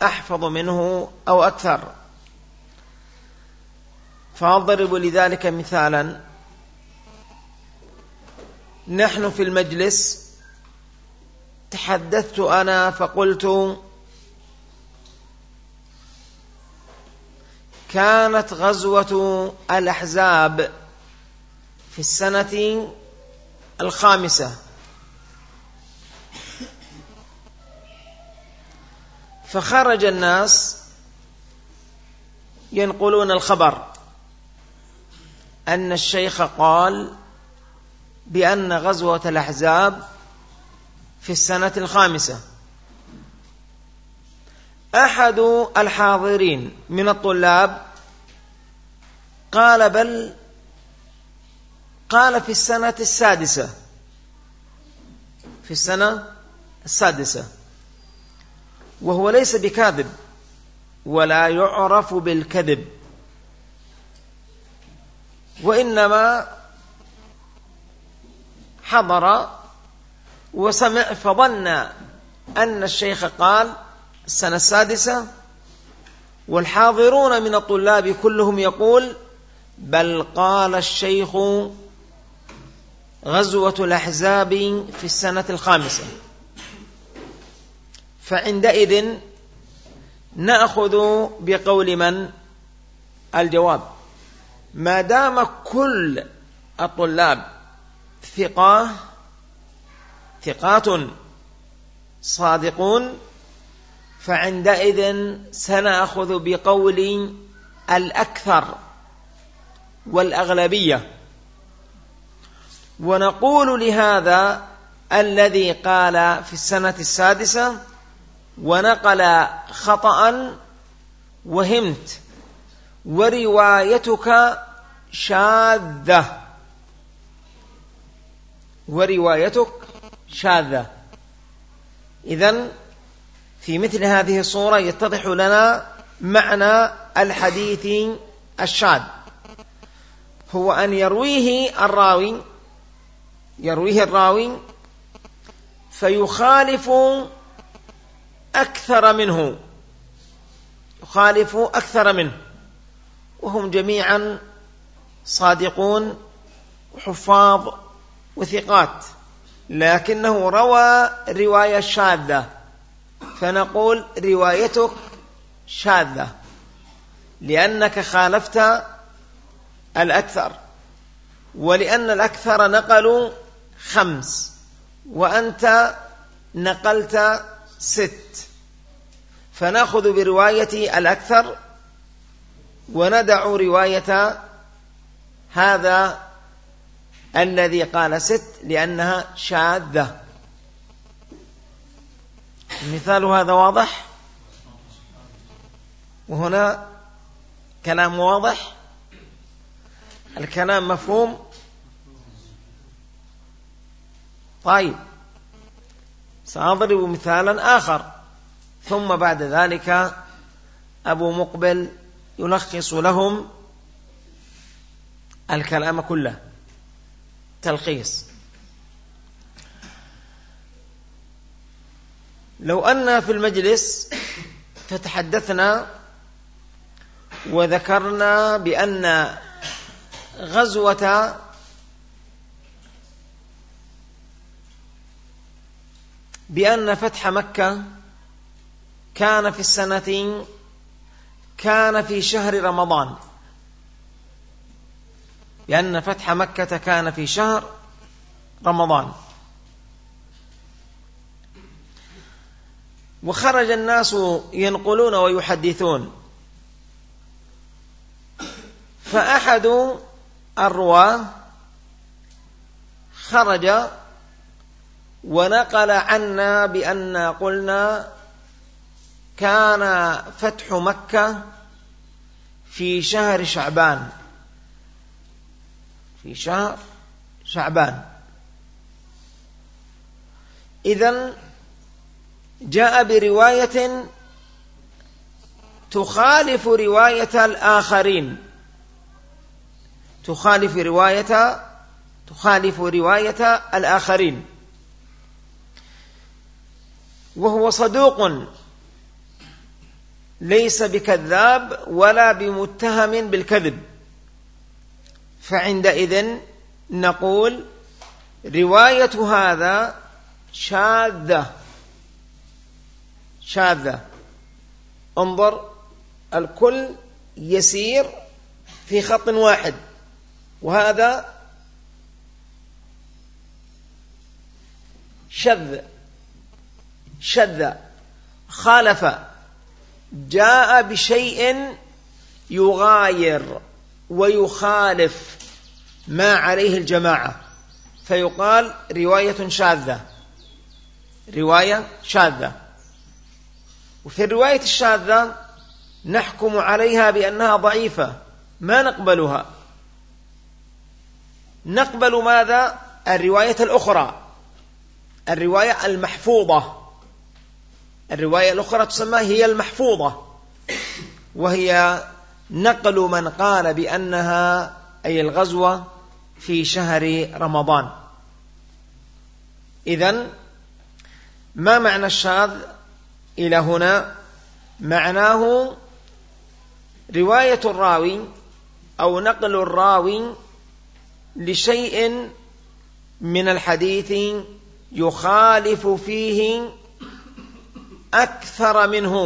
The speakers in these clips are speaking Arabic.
أحفظ منه أو أكثر. فأضرب لذلك مثالا. نحن في المجلس تحدثت أنا فقلت كانت غزوة الأحزاب في السنة 5، فخرج الناس ينقلون الخبر أن الشيخ قال بأن غزوة الأحزاب في السنة 5. أحد الحاضرين من الطلاب قال بل قال في السنة 6، في السنة 6، وهو ليس بكاذب ولا يعرف بالكذب، وإنما حضر وسمع فظن أن الشيخ قال السنة 6، والحاضرون من الطلاب كلهم يقول بل قال الشيخ غزوة الأحزاب في السنة 5. فعندئذ نأخذ بقول من؟ الجواب. ما دام كل الطلاب ثقات صادقون، فعندئذ سنأخذ بقول الأكثر والأغلبية، ونقول لهذا الذي قال في السنة 6 ونقل خطأ وهمت وروايتك شاذة، إذن في مثل هذه الصورة يتضح لنا معنى الحديث الشاذ، هو أن يرويه الراوي فيخالف أكثر منه، وهم جميعا صادقون وحفاظ وثقات، لكنه روى رواية شاذة، فنقول روايتك شاذة لأنك خالفت الأكثر، ولأن الأكثر نقلوا 5 وأنت نقلت 6، فنأخذ برواية الأكثر وندع رواية هذا الذي قال 6 لأنها شاذة. مثال هذا واضح، وهنا كلام واضح، الكلام مفهوم. طيب، سأضرب مثالا آخر، ثم بعد ذلك أبو مقبل يلخص لهم الكلام كله تلخيص. لو أن في المجلس فتحدثنا وذكرنا بأن فتح مكة كان في شهر رمضان، لأن فتح مكة كان في شهر رمضان، وخرج الناس ينقلون ويحدثون، فأحد الرواة خرج ونقل عنا بأن قلنا كان فتح مكة في شهر شعبان، إذن جاء برواية تخالف رواية الآخرين، وهو صدوق ليس بكذاب ولا بمتهم بالكذب، فعندئذ نقول رواية هذا شاذة. انظر، الكل يسير في خط واحد، وهذا شذ خالف، جاء بشيء يغاير ويخالف ما عليه الجماعة، فيقال رواية شاذة. وفي الرواية الشاذة نحكم عليها بأنها ضعيفة، ما نقبلها. نقبل ماذا؟ الرواية الأخرى، الرواية المحفوظة. الرواية الأخرى تسمى هي المحفوظة، وهي نقل من قال بأنها أي الغزوة في شهر رمضان. إذن ما معنى الشاذ إلى هنا؟ معناه رواية الراوي أو نقل الراوي لشيء من الحديث يخالف فيه أكثر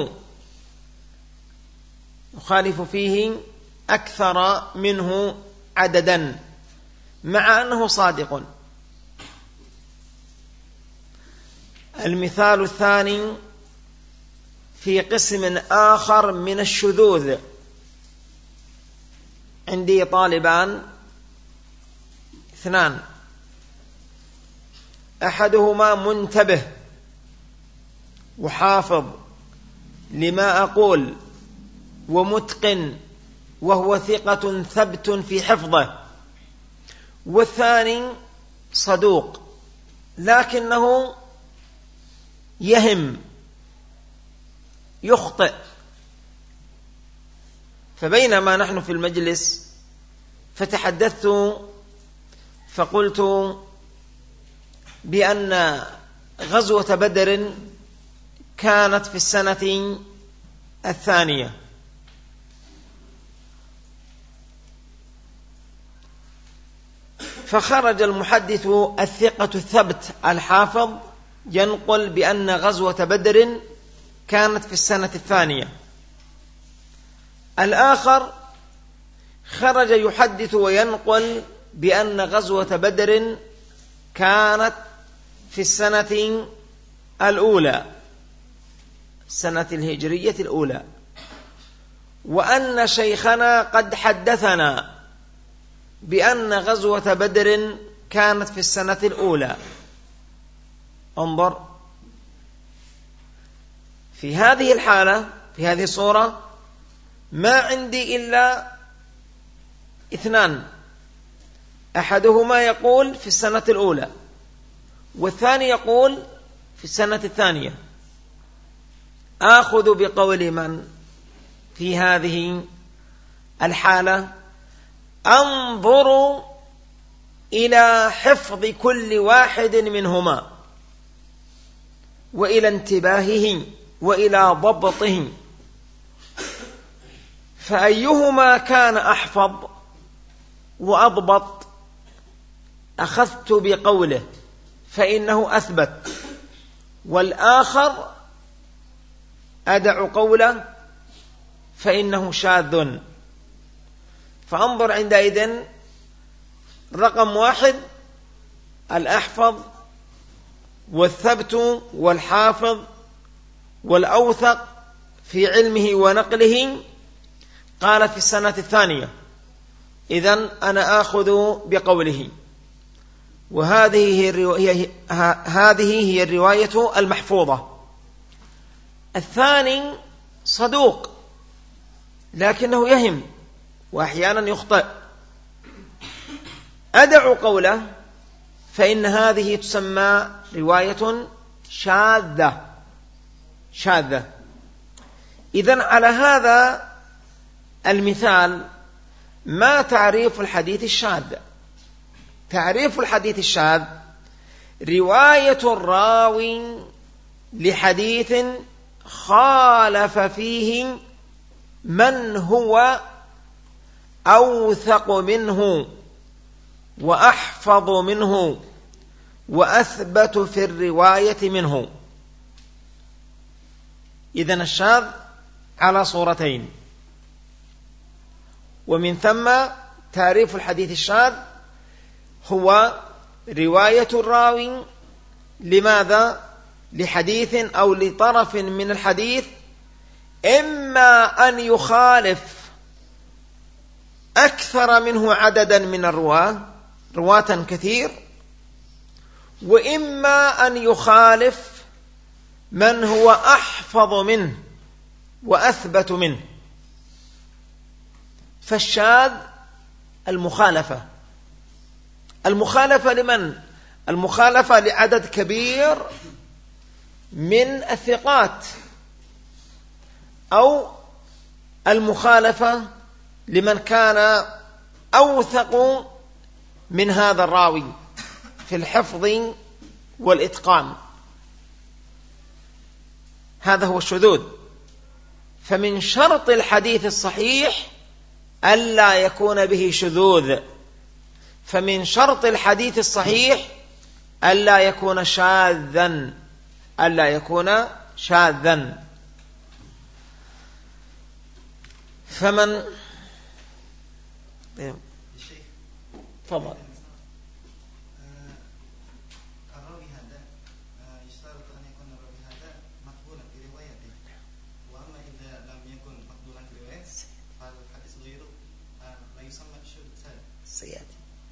منه عددا، مع أنه صادق. المثال الثاني في قسم آخر من الشذوذ. عندي طالبان اثنان، أحدهما منتبه وحافظ لما أقول ومتقن وهو ثقة ثبت في حفظه، والثاني صدوق لكنه يهم يخطئ. فبينما نحن في المجلس فتحدثت فقلت بأن غزوة بدر كانت في السنة الثانية، فخرج المحدث الثقة الثبت الحافظ ينقل بأن غزوة بدر كانت في السنة الثانية. الآخر خرج يحدث وينقل بأن غزوة بدر كانت في السنة الأولى، السنة الهجرية الأولى، وأن شيخنا قد حدثنا بأن غزوة بدر كانت في السنة الأولى. انظر، في هذه الحالة، في هذه الصورة، ما عندي إلا اثنان، أحدهما يقول في السنة الأولى والثاني يقول في السنة الثانية. آخذ بقول من في هذه الحالة؟ أنظر إلى حفظ كل واحد منهما وإلى انتباهه وإلى ضبطه، فأيهما كان أحفظ وأضبط أخذت بقوله فإنه أثبت، والآخر أدع قوله فإنه شاذ. فانظر عندئذ، رقم واحد الأحفظ والثبت والحافظ والأوثق في علمه ونقله قال في السنة الثانية، إذن أنا آخذ بقوله، وهذه هي الرواية المحفوظة. الثاني صدوق لكنه يهم وأحيانا يخطئ، أدع قوله فإن هذه تسمى رواية شاذة. إذن على هذا المثال ما تعريف الحديث الشاذ؟ تعريف الحديث الشاذ رواية الراوي لحديث خالف فيه من هو أوثق منه وأحفظ منه وأثبت في الرواية منه. إذن الشاذ على صورتين، ومن ثم تعريف الحديث الشاذ هو رواية الراوي لماذا؟ لحديث أو لطرف من الحديث إما أن يخالف أكثر منه عددا من رواة كثير، وإما أن يخالف من هو أحفظ منه وأثبت منه. فالشاذ المخالفة لمن؟ المخالفة لعدد كبير من الثقات، أو المخالفة لمن كان أوثق من هذا الراوي في الحفظ والإتقان. هذا هو الشذوذ. فمن شرط الحديث الصحيح ألا يكون به شذوذ، فمن شرط الحديث الصحيح ألا يكون شاذا، فمن تفضل. الراوي هذا يشترط أن يكون الراوي هذا مقبولا في روايته، وأما إذا لم يكن مقبولا في روايته فالحديث غيره لا يسمى شاذ. سيأتي.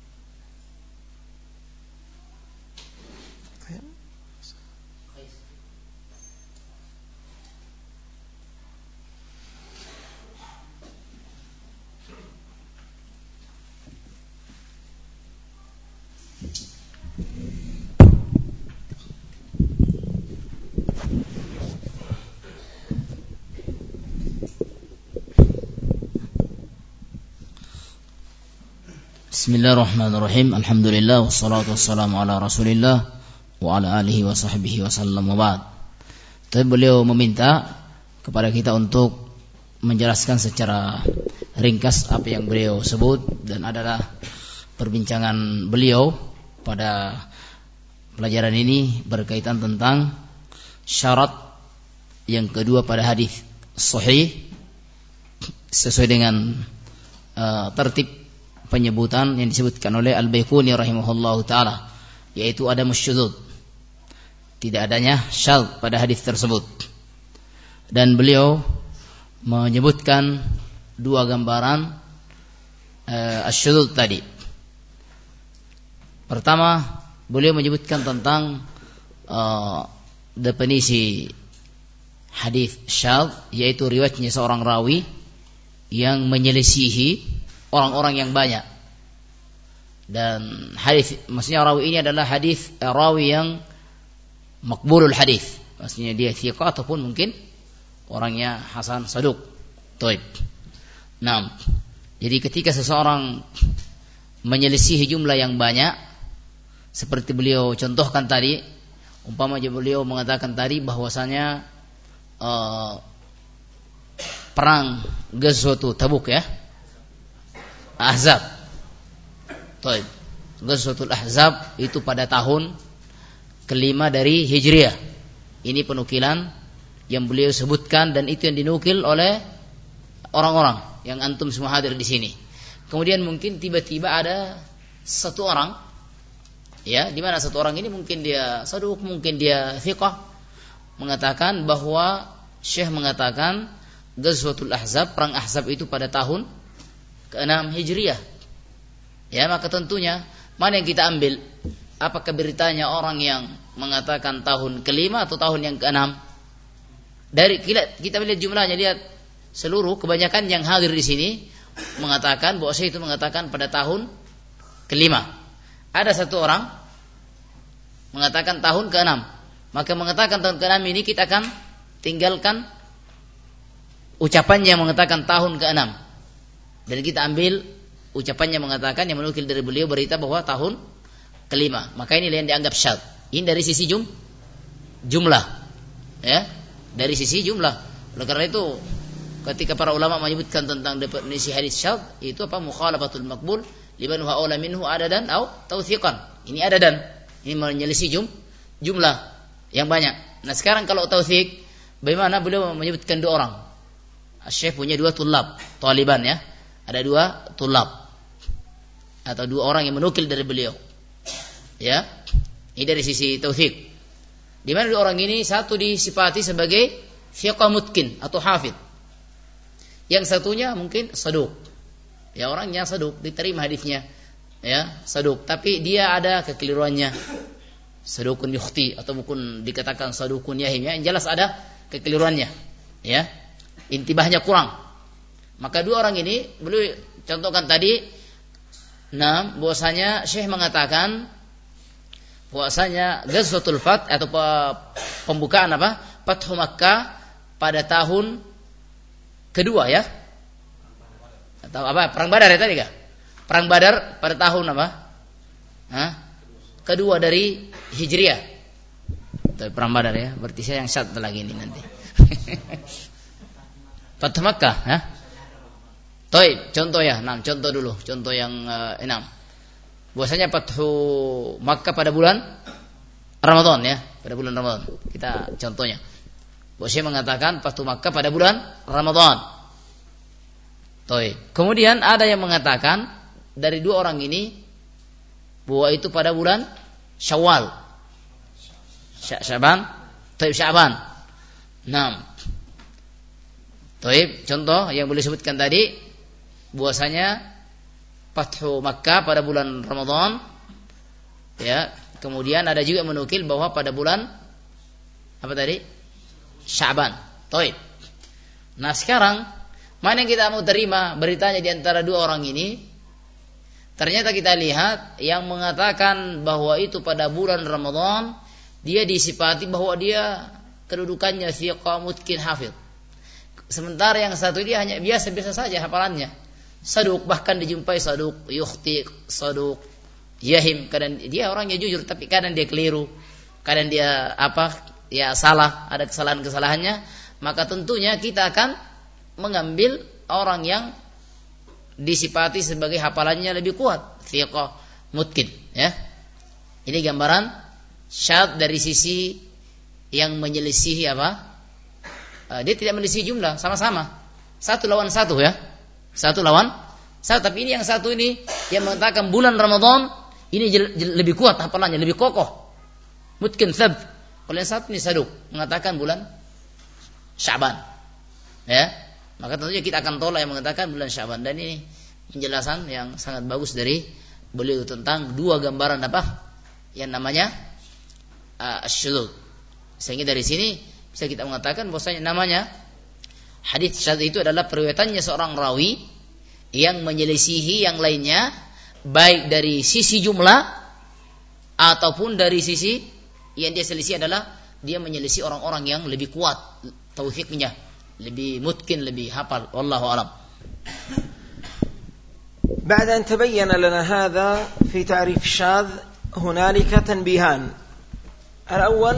Bismillahirrahmanirrahim. Alhamdulillah wassalatu wassalamu ala Rasulillah wa ala alihi wa sahbihi wasallam wa ba'd. Tapi beliau meminta kepada kita untuk menjelaskan secara ringkas apa yang beliau sebut, dan adalah perbincangan beliau pada pelajaran ini berkaitan tentang syarat yang kedua pada hadis sahih sesuai dengan tertib penyebutan yang disebutkan oleh Al-Baiquni rahimahullahu ta'ala, yaitu adamus syudzud, tidak adanya syadz pada hadis tersebut. Dan beliau menyebutkan dua gambaran asy-syudzud tadi. Pertama, beliau menyebutkan tentang definisi hadis syadz, yaitu riwayatnya seorang rawi yang menyelisihi orang-orang yang banyak. Dan hadis, maksudnya rawi ini adalah hadis rawi yang makbulul hadis, maksudnya dia thiqah ataupun mungkin orangnya hasan saduq. Baik. Nah, jadi ketika seseorang menyelisihi jumlah yang banyak, seperti beliau contohkan tadi, umpamanya beliau mengatakan tadi bahwasanya perang Ghazwatul Tabuk ya, Ahzab. Baik. Ghazwatul Ahzab itu pada tahun kelima dari Hijriah. Ini penukilan yang beliau sebutkan, dan itu yang dinukil oleh orang-orang yang antum semua hadir di sini. Kemudian mungkin tiba-tiba ada satu orang, ya, di mana satu orang ini mungkin dia saduq, mungkin dia thiqah, mengatakan bahwa Syekh mengatakan Ghazwatul Ahzab, perang Ahzab itu pada tahun ke-6 Hijriah. Ya, maka tentunya mana yang kita ambil? Apakah beritanya orang yang mengatakan tahun ke-5 atau tahun yang ke-6? Dari kita melihat jumlahnya, lihat seluruh kebanyakan yang hadir di sini mengatakan bahwa saya itu mengatakan pada tahun ke-5. Ada satu orang mengatakan tahun ke-6. Maka mengatakan tahun ke-6 ini kita akan tinggalkan ucapannya mengatakan tahun ke-6. Dan kita ambil ucapannya mengatakan yang menukil dari beliau berita bahwa tahun ke-5. Maka ini yang dianggap syadz. Ini dari sisi jumlah. Ya. dari sisi jumlah. Oleh karena itu ketika para ulama menyebutkan tentang definisi hadis syadz, itu apa? Mukhalafatul maqbul liman huwa aula minhu adadan atau tawthiqan. Ini adadan, ini menyelisih jumlah yang banyak. Nah sekarang kalau tawthiq, bagaimana beliau menyebutkan 2 orang? Syekh punya 2 tulab, taliban ya. Ada 2 tulab atau 2 orang yang menukil dari beliau. Ya. Ini dari sisi tawthiq. Di mana 2 orang ini, satu disifati sebagai thiqah mutqin atau hafidh. Yang satunya mungkin saduq. Ya, orangnya saduq, diterima hadisnya. Ya, saduq, tapi dia ada kekeliruannya. Saduqun yukhti atau mungkin dikatakan saduqun yahim, ya. Yang jelas ada kekeliruannya. Ya. Intibahnya kurang. Maka 2 orang ini beliau contohkan tadi, bahwasanya Syekh mengatakan bahwasanya Ghazwatul Fath atau pembukaan Fathu Makkah pada tahun kedua ya. Atau Perang Badar ya tadi kah? Perang Badar pada tahun kedua dari Hijriah. Tapi Perang Badar ya, berarti saya yang satu lagi ini nanti. Fathu Makkah ya. Baik, contoh ya, contoh dulu, contoh yang 6. Bahwasanya Fathu Makkah pada bulan Ramadan ya, pada bulan Ramadan. Kita contohnya. Bahwasanya mengatakan Fathu Makkah pada bulan Ramadan. Baik. Kemudian ada yang mengatakan dari 2 orang ini bahwa itu pada bulan Syawal. Sya'ban, Sya'ban. 6. Baik, contoh yang boleh sebutkan tadi bahwasanya Fathu Makkah pada bulan Ramadan ya. Kemudian ada juga menukil bahwa pada bulan apa tadi? Sya'ban. Baik. Nah, sekarang mana yang kita mau terima beritanya di antara 2 orang ini? Ternyata kita lihat yang mengatakan bahwa itu pada bulan Ramadan, dia disifati bahwa dia kedudukannya thiqah mutqin hafidh. Sementara yang satu ini hanya biasa-biasa saja hafalannya. Saduq, bahkan dijumpai saduq yukhti, saduq yahim. Kadang dia orangnya jujur tapi kadang dia keliru, kadang dia salah, ada kesalahan-kesalahannya. Maka tentunya kita akan mengambil orang yang disifati sebagai hafalannya lebih kuat, thiqah mutqin ya. Ini gambaran syadz dari sisi yang menyelisihi dia tidak menyelisihi jumlah, sama-sama 1 lawan 1 ya. 1 lawan 1, tapi ini yang satu ini yang mengatakan bulan Ramadan ini lebih kuat hafalannya, lebih kokoh. Mutqin thab. Kalau yang satu ini saduq mengatakan bulan Sya'ban. Ya. Maka tentunya kita akan tolak yang mengatakan bulan Sya'ban, dan ini penjelasan yang sangat bagus dari beliau tentang 2 gambaran yang namanya asyudud. Sehingga dari sini bisa kita mengatakan bahwasanya namanya hadits syadz itu adalah periwayatannya seorang rawi yang menyelisihi yang lainnya, baik dari sisi jumlah ataupun dari sisi yang dia selisih adalah dia menyelisih orang-orang yang lebih kuat tauhidnya, lebih mutqin, lebih hafal. Wallahu a'lam. بعد أن تبين لنا هذا في تعريف الشاذ هنالك تنبيهان. الأول،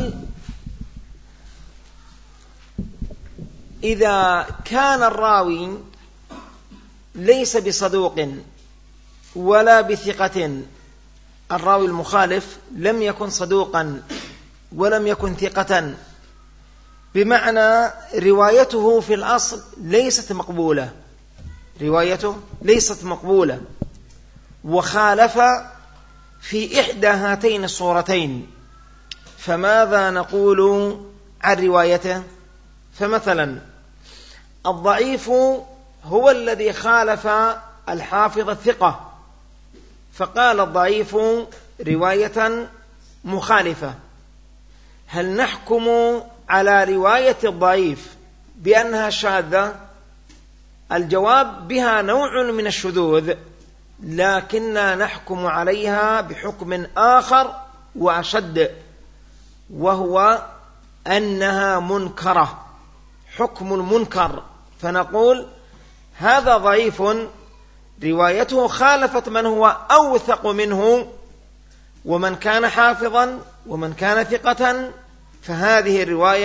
إذا كان الراوي ليس بصدوق ولا بثقة، الراوي المخالف لم يكن صدوقا ولم يكن ثقة، بمعنى روايته في الأصل ليست مقبولة، روايته ليست مقبولة، وخالف في إحدى هاتين الصورتين، فماذا نقول عن روايته؟ فمثلا الضعيف هو الذي خالف الحافظ الثقة، فقال الضعيف رواية مخالفة، هل نحكم على رواية الضعيف بأنها شاذة؟ الجواب بها نوع من الشذوذ، لكننا نحكم عليها بحكم آخر وأشد، وهو أنها منكرة، حكم المنكر، فنقول هذا ضعيف روايته خالفت من هو أوثق منه ومن كان حافظا ومن كان ثقة، فهذه الرواية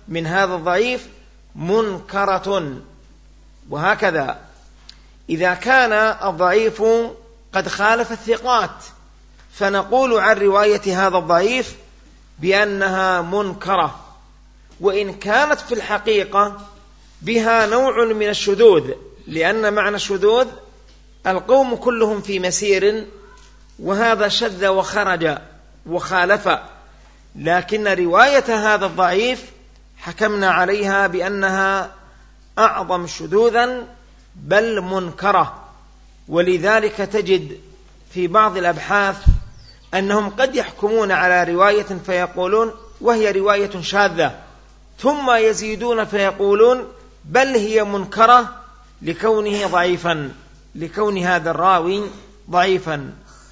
من هذا الضعيف منكرة. وهكذا إذا كان الضعيف قد خالف الثقات فنقول عن رواية هذا الضعيف بأنها منكرة، وإن كانت في الحقيقة بها نوع من الشذوذ، لأن معنى الشذوذ القوم كلهم في مسير وهذا شذ وخرج وخالف، لكن رواية هذا الضعيف حكمنا عليها بأنها أعظم شذوذا بل منكرة. ولذلك تجد في بعض الأبحاث أنهم قد يحكمون على رواية فيقولون وهي رواية شاذة، ثم يزيدون فيقولون بل هي منكرة لكونه ضعيفا، لكون هذا الراوي ضعيفا.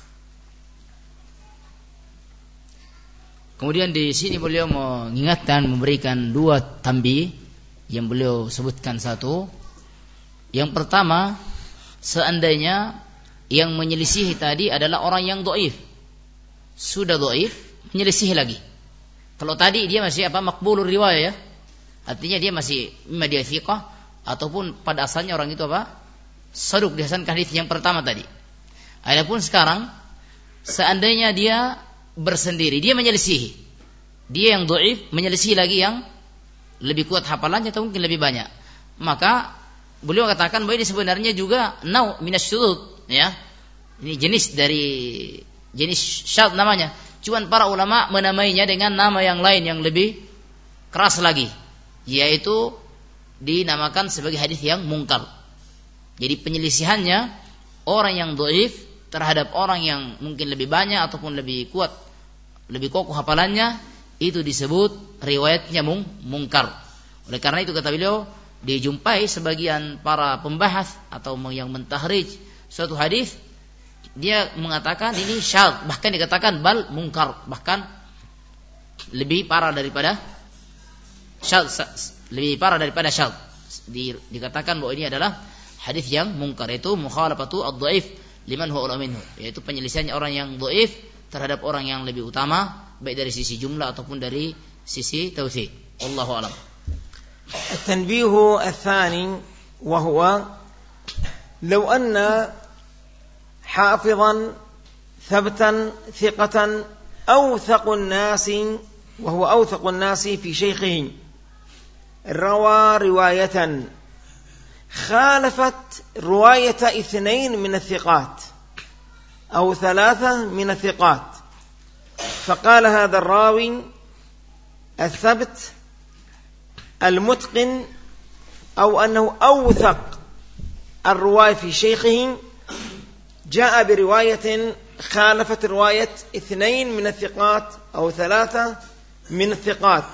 Kemudian di sini beliau mengingatkan, memberikan dua tambi yang beliau sebutkan. Satu, yang pertama, seandainya yang menyelisihi tadi adalah orang yang dhaif, sudah dhaif, menyelisihi lagi. Kalau tadi dia masih maqbulur riwayah ya, artinya dia masih imma dia thiqah ataupun pada asalnya orang itu saduq dihasankan hadis yang pertama tadi. Adapun sekarang seandainya dia bersendiri, dia menyelisihi, dia yang dhaif menyelisihi lagi yang lebih kuat hafalannya atau mungkin lebih banyak, maka beliau katakan bahwa ini sebenarnya juga nau minasyudud ya. Ini jenis dari jenis syadz namanya. Cuman para ulama menamainya dengan nama yang lain yang lebih keras lagi, yaitu dinamakan sebagai hadis yang mungkar. Jadi penyelisihannya orang yang dhaif terhadap orang yang mungkin lebih banyak ataupun lebih kuat, lebih kokoh hafalannya, itu disebut riwayatnya mungkar. Oleh karena itu kata beliau, dijumpai sebagian para pembahas atau yang mentahrijh suatu hadis, dia mengatakan ini syadz, bahkan dikatakan bal mungkar, bahkan lebih parah daripada syadz, lebih parah daripada syadz. Dikatakan bahwa ini adalah hadis yang mungkar, yaitu mukhalafatu ad-dhaif liman huwa a'la minhu, yaitu penyelisihannya orang yang dhaif terhadap orang yang lebih utama, baik dari sisi jumlah ataupun dari sisi tauhid. Wallahu a'lam. التنبيه الثاني وهو لو أن حافظا ثبتا ثقة أوثق الناس وهو أوثق الناس في شيخه روى رواية خالفت رواية 2 من الثقات أو 3 من الثقات، فقال هذا الراوي الثبت المتقن أو أنه أوثق الرواية في شيخه، جاء برواية خالفت رواية 2 من الثقات أو 3 من الثقات،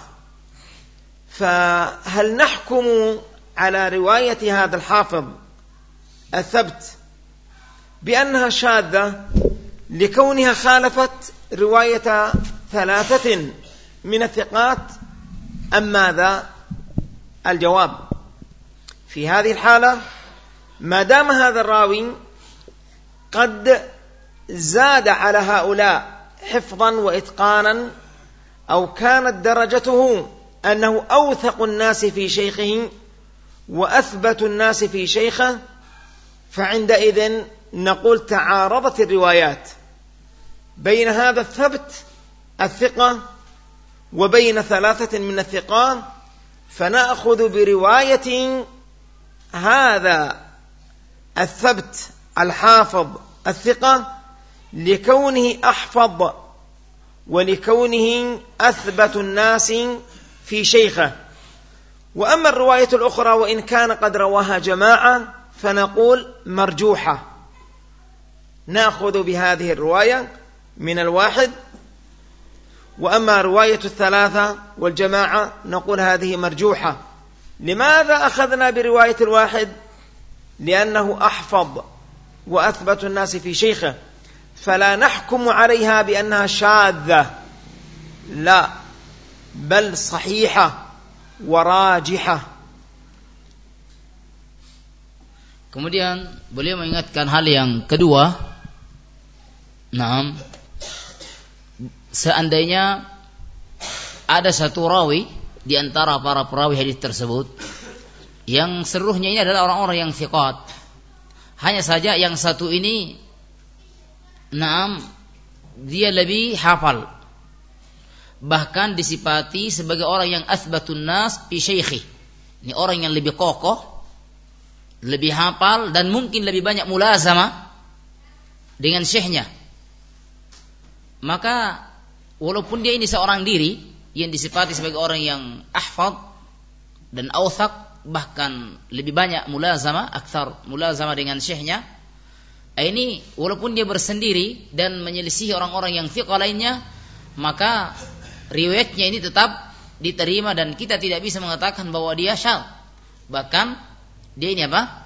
فهل نحكم على رواية هذا الحافظ الثبت بأنها شاذة لكونها خالفت رواية 3 من الثقات أم ماذا؟ الجواب في هذه الحالة ما دام هذا الراوي قد زاد على هؤلاء حفظا وإتقانا أو كانت درجته أنه أوثق الناس في شيخه وأثبت الناس في شيخه، فعندئذ نقول تعارضت الروايات بين هذا الثبت الثقة وبين 3 من الثقات، فنأخذ برواية هذا الثبت الحافظ الثقة لكونه أحفظ ولكونه أثبت الناس في شيخه. وأما الرواية الأخرى وإن كان قد رواها جماعة فنقول مرجوحة، نأخذ بهذه الرواية من الواحد، وأما رواية 3 والجماعة نقول هذه مرجوحة. لماذا أخذنا برواية الواحد؟ لأنه أحفظ وأثبت الناس في شيخه، فلا نحكم عليها بأنها شاذة، لا، بل صحيحة وراجحة. Kemudian beliau mengingatkan hal yang kedua. Seandainya ada satu rawi di antara para perawi hadis tersebut yang seluruhnya ini adalah orang-orang yang thiqat. Hanya saja yang satu ini dia lebih hafal, bahkan disifati sebagai orang yang athbatun nas fi syaikhi. Ini orang yang lebih kokoh, lebih hafal, dan mungkin lebih banyak mulazamah dengan syekhnya. Maka walaupun dia ini seorang diri yang disifati sebagai orang yang ahfad dan awthaq, bahkan lebih banyak mulazamah, aktsar mulazamah dengan syekhnya, ini walaupun dia bersendiri dan menyelisihi orang-orang yang thiqah lainnya, maka riwayatnya ini tetap diterima dan kita tidak bisa mengatakan bahwa dia syadz. Bahkan dia ini apa?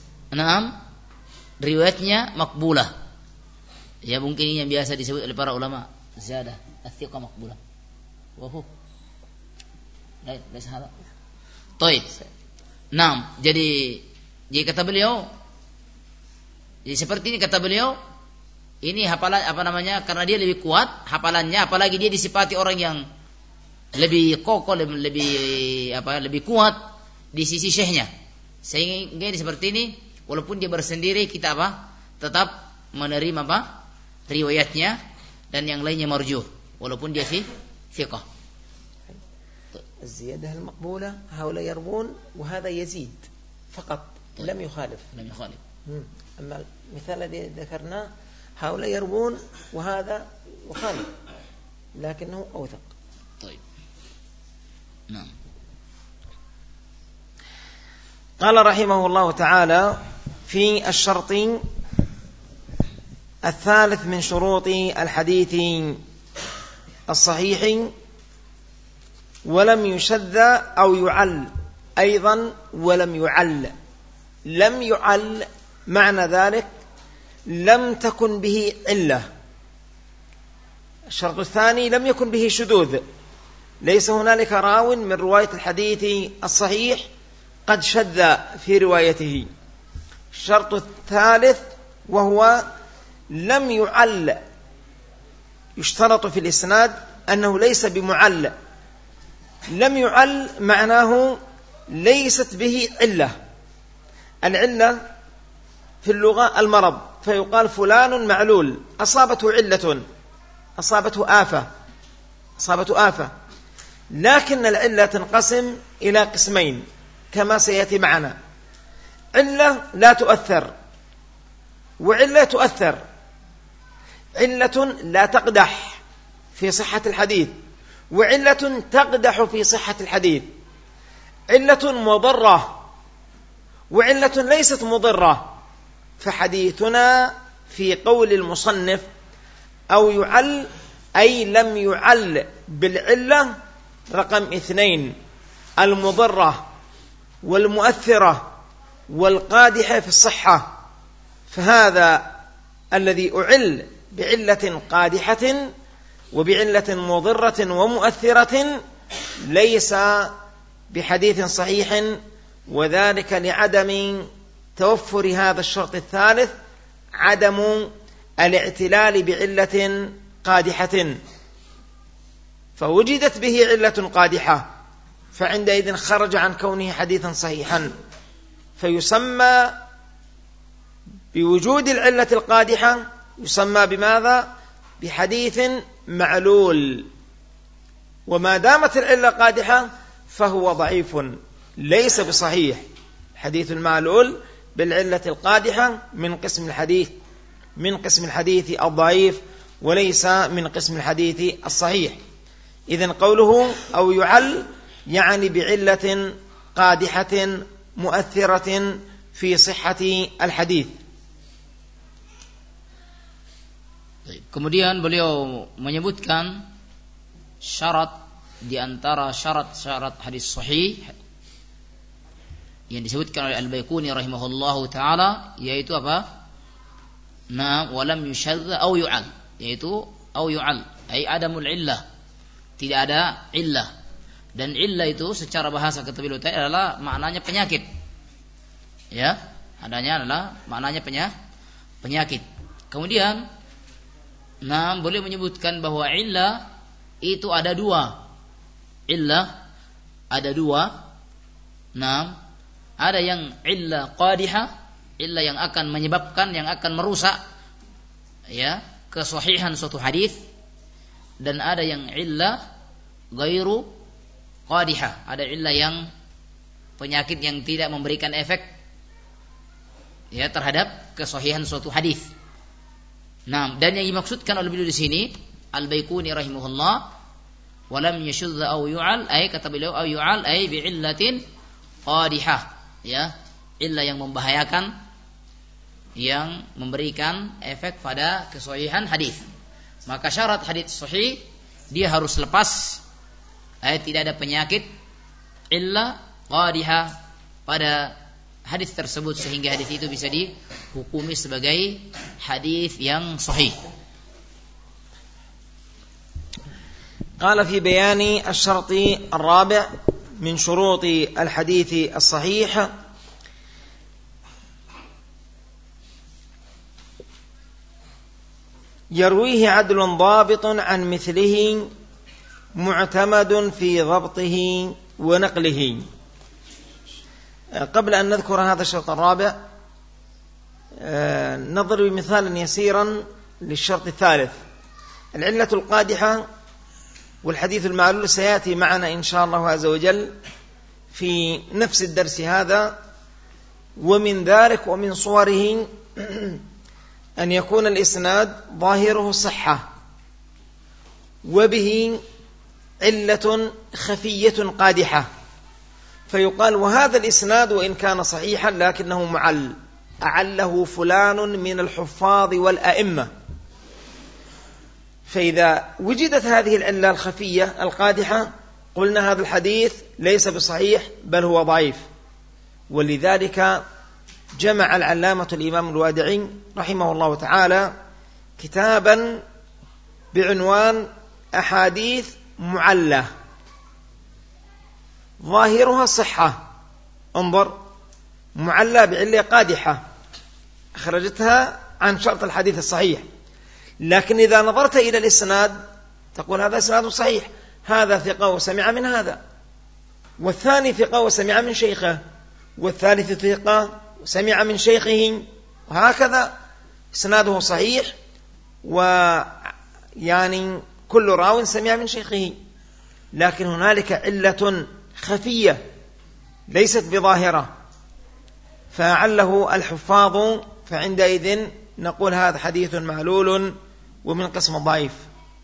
Riwayatnya makbulah. Ya, mungkin ini yang biasa disebut oleh para ulama ziyadah ats-thiqah makbulah. Wahhu. Baik, hal. Baik. Jadi kata beliau, jadi seperti ini kata beliau, ini hafalan karena dia lebih kuat hafalannya, apalagi dia disifati orang yang lebih kokoh, lebih kuat di sisi syekhnya. Sehingga ini seperti ini, walaupun dia bersendiri kita tetap menerima riwayatnya, dan yang lainnya marjuh walaupun dia thiqah. الزيادة المقبولة هؤلاء يروون وهذا يزيد فقط لم يخالف. أما المثال الذي ذكرناه هؤلاء يروون وهذا مخالف لكنه أوثق. طيب. قال رحمه الله تعالى في الشرط الثالث من شروط الحديث الصحيح: ولم يشذ أو يعل. أيضا ولم يعل. لم يعل معنى ذلك لم تكن به علة. الشرط الثاني لم يكن به شذوذ، ليس هنالك راو من رواية الحديث الصحيح قد شذ في روايته. الشرط الثالث وهو لم يعل. يشترط في الإسناد أنه ليس بمعل. لم يعل معناه ليست به علة. العلة في اللغة المرض، فيقال فلان معلول، أصابته علة، أصابته آفة. لكن العلة تنقسم إلى قسمين كما سيأتي معنا: علة لا تؤثر، وعلة تؤثر. علة لا تقدح في صحة الحديث، وعلة تقدح في صحة الحديث. علة مضرة وعلة ليست مضرة. فحديثنا في قول المصنف أو يعل أي لم يعل بالعلة رقم 2: المضرة والمؤثرة والقادحة في الصحة. فهذا الذي أعل بعلة قادحة وبعلة مضرة ومؤثرة ليس بحديث صحيح، وذلك لعدم توفر هذا الشرط الثالث، عدم الاعتلال بعلة قادحة. فوجدت به علة قادحة فعندئذ خرج عن كونه حديثا صحيحا، فيسمى بوجود العلة القادحة يسمى بماذا؟ بحديث معلول. وما دامت العلة قادحة فهو ضعيف ليس بصحيح. الحديث المعلول بالعلة القادحة من قسم الحديث الضعيف وليس من قسم الحديث الصحيح. إذن قوله أو يعل يعني بعلة قادحة مؤثرة في صحة الحديث. Kemudian beliau menyebutkan syarat di antara syarat-syarat hadis sahih yang disebutkan oleh Al-Baiquni rahimahullahu taala, yaitu apa? Walam yushadz au yu'al, yaitu au yu'al ai adamul illah, tidak ada illah. Dan illah itu secara bahasa kata beliau tadi adalah maknanya penyakit. Ya, adanya adalah maknanya penyakit. Kemudian boleh menyebutkan bahwa illah itu ada dua. Illah ada dua. Ada yang illah qadihah, illah yang akan menyebabkan, yang akan merusak ya kesahihan suatu hadis, dan ada yang illah ghairu qadihah, ada illah yang penyakit yang tidak memberikan efek ya terhadap kesahihan suatu hadis. Dan yang dimaksudkan oleh beliau di sini Al-Baiquni rahimahullah, walam yashudz aw yu'al, ay kata beliau aw yu'al ay bi illatin qadihah, ya, illah yang membahayakan, yang memberikan efek pada kesahihan hadis. Maka syarat hadis sahih dia harus lepas, tidak ada penyakit illah qadihah pada hadis tersebut sehingga hadis itu bisa dihukumi sebagai hadis yang sahih. قال في بيان الشرط الرابع من شروط الحديث الصحيح يرويه عدل ضابط عن مثله معتمد في ضبطه ونقله. قبل أن نذكر هذا الشرط الرابع نضرب مثالا يسيرا للشرط الثالث. العلة القادحة والحديث المعلول سيأتي معنا إن شاء الله عز وجل في نفس الدرس هذا. ومن ذلك ومن صوره أن يكون الإسناد ظاهره الصحة وبه علة خفية قادحة، فيقال وهذا الإسناد وإن كان صحيحا لكنه معل، أعله فلان من الحفاظ والأئمة. فإذا وجدت هذه العلة الخفية القادحة قلنا هذا الحديث ليس بصحيح بل هو ضعيف. ولذلك جمع العلامة الإمام الوادعي رحمه الله تعالى كتابا بعنوان أحاديث معلة ظاهرها الصحة. انظر، معلة بعلة قادحة أخرجتها عن شرط الحديث الصحيح، لكن إذا نظرت إلى الإسناد تقول هذا إسناد صحيح، هذا ثقة وسمع من هذا، والثاني ثقة وسمع من شيخه، والثالث ثقة وسمع من شيخه، وهكذا إسناده صحيح، ويعني كل راو سمع من شيخه. لكن هنالك علة خفية ليست بظاهرة فعله الحفاظ، فعندئذ نقول هذا حديث معلول ومن قسم ضعيف.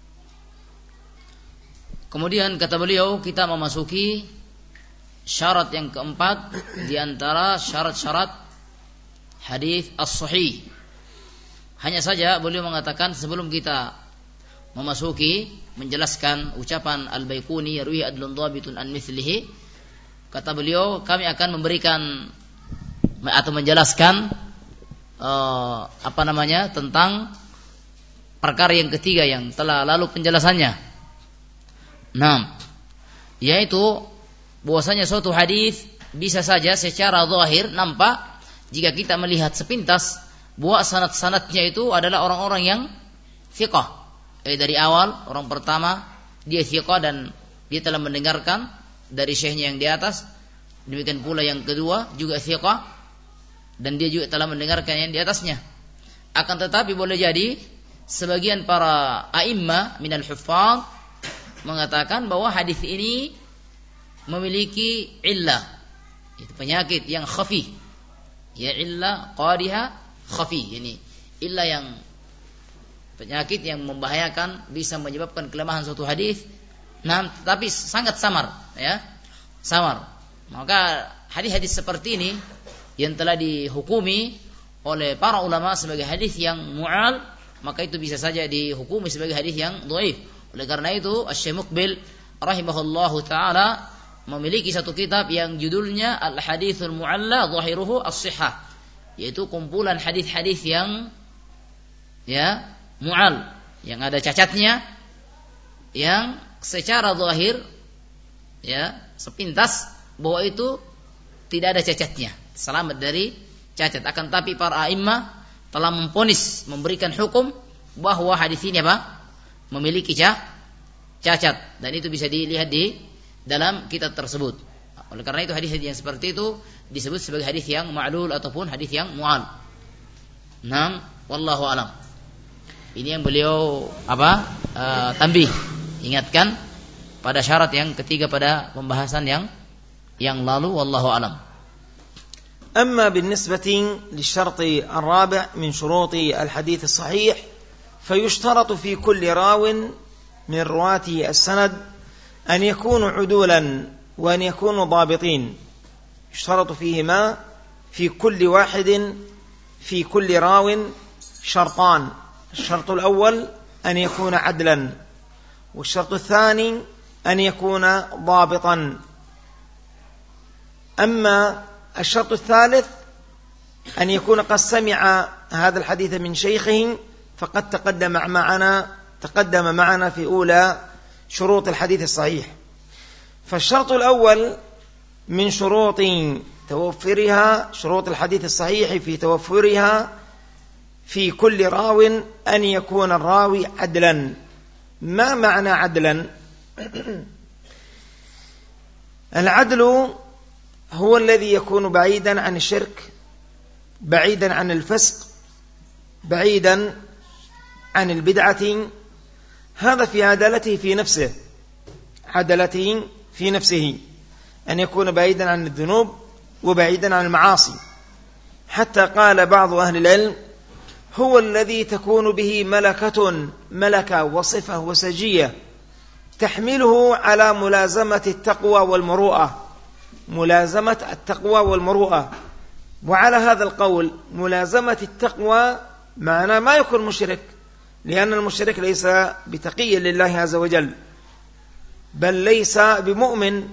Kemudian kata beliau, kita memasuki syarat yang keempat di antara syarat-syarat hadis as-sahih. Hanya saja beliau mengatakan sebelum kita memasuki menjelaskan ucapan Al-Baiquni yarwi adlun dhabitun an mithlihi, kata beliau kami akan memberikan atau menjelaskan tentang perkara yang ketiga yang telah lalu penjelasannya. Yaitu bahwasanya suatu hadis bisa saja secara zahir nampak jika kita melihat sepintas bahwa sanad-sanadnya itu adalah orang-orang yang thiqah. Dari awal orang pertama dia thiqah dan dia telah mendengarkan dari syekhnya yang di atas, demikian pula yang kedua juga thiqah dan dia juga telah mendengarkan yang di atasnya. Akan tetapi boleh jadi sebagian para a'immah minal huffaz mengatakan bahwa hadis ini memiliki illah, itu penyakit yang khafi, ya illah qadihah khafi, ini illah yang penyakit yang membahayakan, bisa menyebabkan kelemahan suatu hadis, tapi sangat samar, ya samar. Maka hadis-hadis seperti ini yang telah dihukumi oleh para ulama sebagai hadis yang mu'al, maka itu bisa saja dihukumi sebagai hadis yang dhaif. Oleh karena itu Asy-Syaikh Muqbil rahimahullahu taala memiliki satu kitab yang judulnya Al-Haditsul Mu'alla Zahiruhu As-Sihhah, yaitu kumpulan hadis-hadis yang mu'al, yang ada cacatnya, yang secara zahir sepintas bahwa itu tidak ada cacatnya, selamat dari cacat. Akan tapi para a'immah telah memvonis, memberikan hukum bahwa hadis ini memiliki cacat, dan itu bisa dilihat di dalam kitab tersebut. Oleh karena itu hadis yang seperti itu disebut sebagai hadis yang ma'lul ataupun hadis yang mu'al. Naam, wallahu alam. Ini yang beliau tanbih, ingatkan pada syarat yang ketiga pada pembahasan yang lalu, wallahu alam. أما بالنسبة للشرط الرابع من شروط الحديث الصحيح فيشترط في كل راو من رواته السند أن يكونوا عدولا وأن يكونوا ضابطين. يشترط فيهما في كل واحد في كل راو شرطان. الشرط الأول أن يكون عدلا، والشرط الثاني أن يكون ضابطا. أما الشرط الثالث أن يكون قد سمع هذا الحديث من شيخه فقد تقدم معنا في أولى شروط الحديث الصحيح. فالشرط الأول من شروط الحديث الصحيح في توفرها في كل راو أن يكون الراوي عدلا. ما معنى عدلا؟ العدل هو الذي يكون بعيدا عن الشرك، بعيدا عن الفسق، بعيدا عن البدعة. هذا في عدالته في نفسه، عدالته في نفسه أن يكون بعيدا عن الذنوب وبعيدا عن المعاصي. حتى قال بعض أهل العلم هو الذي تكون به ملكة وصفة وسجية تحمله على ملازمة التقوى والمروءة، ملازمة التقوى والمروءة. وعلى هذا القول ملازمة التقوى معناه ما يكون مشرك، لأن المشرك ليس بتقي لله عز وجل، بل ليس بمؤمن.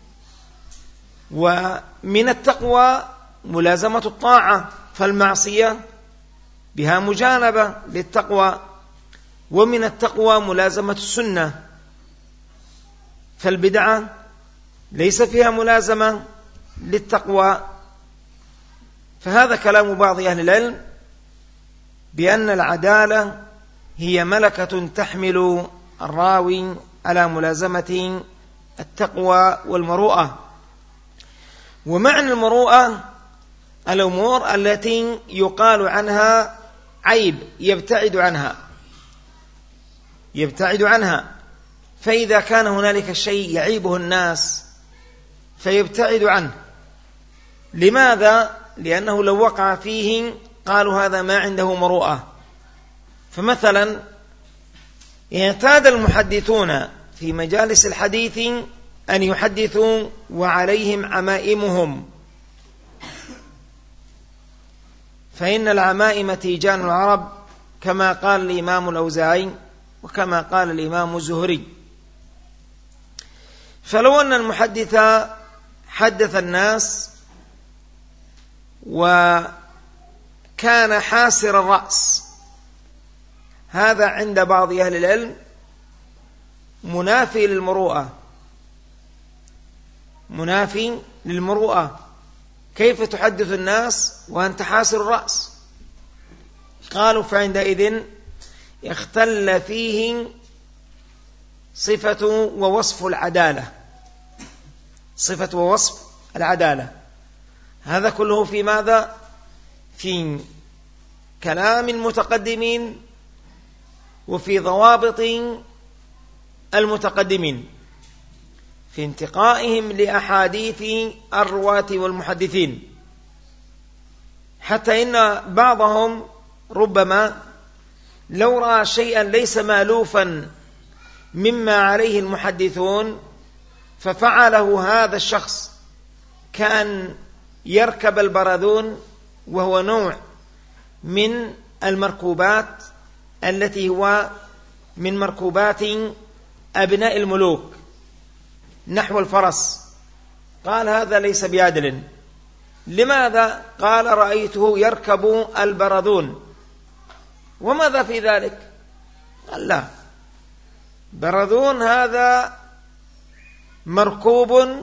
ومن التقوى ملازمة الطاعة، فالمعصية بها مجانبة للتقوى. ومن التقوى ملازمة السنة، فالبدعة ليس فيها ملازمة للتقوى. فهذا كلام بعض أهل العلم بأن العدالة هي ملكة تحمل الراوي على ملازمة التقوى والمروءة. ومعنى المروءة الأمور التي يقال عنها عيب يبتعد عنها. فإذا كان هنالك شيء يعيبه الناس فيبتعد عنه. لماذا؟ لأنه لو وقع فيه قالوا هذا ما عنده مروءة. فمثلا اعتاد المحدثون في مجالس الحديث أن يحدثوا وعليهم عمائمهم، فإن العمائم تيجان العرب كما قال الإمام الأوزاعي وكما قال الإمام الزهري. فلو أن المحدث حدث الناس وكان حاسر الرأس، هذا عند بعض أهل العلم منافي للمروءة. كيف تحدث الناس وأنت حاسر الرأس؟ قالوا فعندئذ اختل فيه صفة ووصف العدالة. هذا كله في ماذا؟ في كلام المتقدمين وفي ضوابط المتقدمين في انتقائهم لأحاديث الرواة والمحدثين، حتى إن بعضهم ربما لو رأى شيئا ليس مألوفا مما عليه المحدثون ففعله هذا الشخص، كأن يركب البرذون، وهو نوع من المركوبات التي هو من مركوبات أبناء الملوك نحو الفرس. قال هذا ليس بعدل. لماذا؟ قال رأيته يركب البرذون. وماذا في ذلك؟ قال لا، برذون هذا مركوب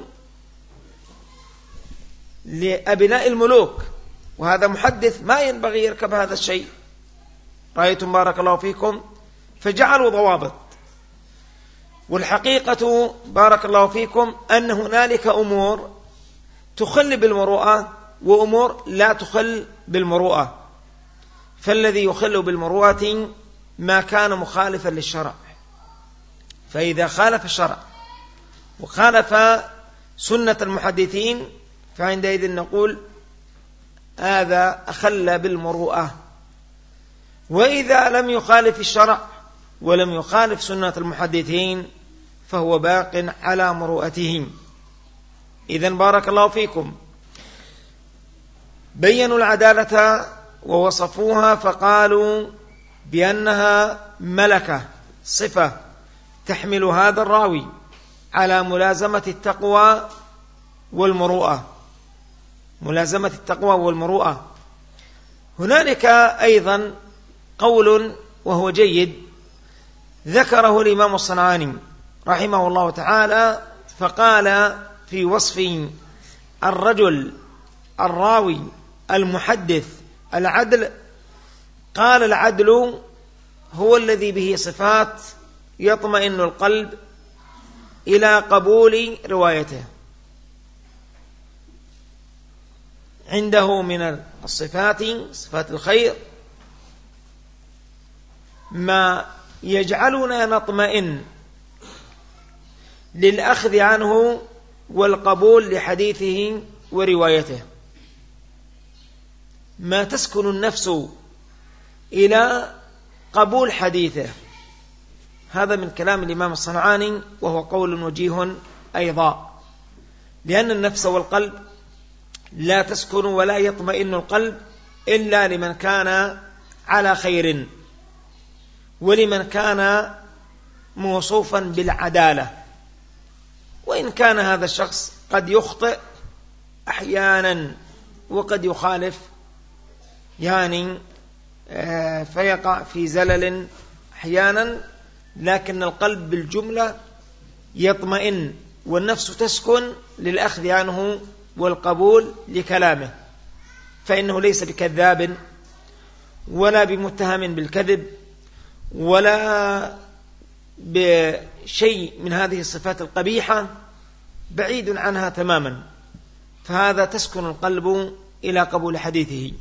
لأبناء الملوك، وهذا محدث ما ينبغي يركب هذا الشيء. رأيتم بارك الله فيكم؟ فجعلوا ضوابط. والحقيقة بارك الله فيكم أن هنالك أمور تخل بالمروءة وأمور لا تخل بالمروءة. فالذي يخل بالمروءة ما كان مخالفا للشرع، فإذا خالف الشرع وخالف سنة المحدثين فعندئذ نقول هذا أخل بالمروءة. وإذا لم يخالف الشرع ولم يخالف سنة المحدثين فهو باق على مروءتهم. إذن بارك الله فيكم بيّنوا العدالة ووصفوها فقالوا بأنها ملكة، صفة تحمل هذا الراوي على ملازمة التقوى والمروءة، ملازمة التقوى والمروءة. هنالك أيضا قول وهو جيد ذكره الإمام الصنعاني رحمه الله تعالى، فقال في وصف الرجل الراوي المحدث العدل، قال العدل هو الذي به صفات يطمئن القلب إلى قبول روايته. عنده من الصفات صفات الخير ما يجعلنا نطمئن للأخذ عنه والقبول لحديثه وروايته، ما تسكن النفس إلى قبول حديثه. هذا من كلام الإمام الصنعاني وهو قول وجيه أيضا، لأن النفس والقلب لا تسكن ولا يطمئن القلب إلا لمن كان على خير ولمن كان موصوفا بالعدالة. وإن كان هذا الشخص قد يخطئ أحيانا وقد يخالف يعني فيقع في زلل أحيانا، لكن القلب بالجملة يطمئن والنفس تسكن للأخذ عنه والقبول لكلامه، فإنه ليس بكذاب ولا بمتهم بالكذب ولا بشيء من هذه الصفات القبيحة، بعيد عنها تماما، فهذا تسكن القلب إلى قبول حديثه.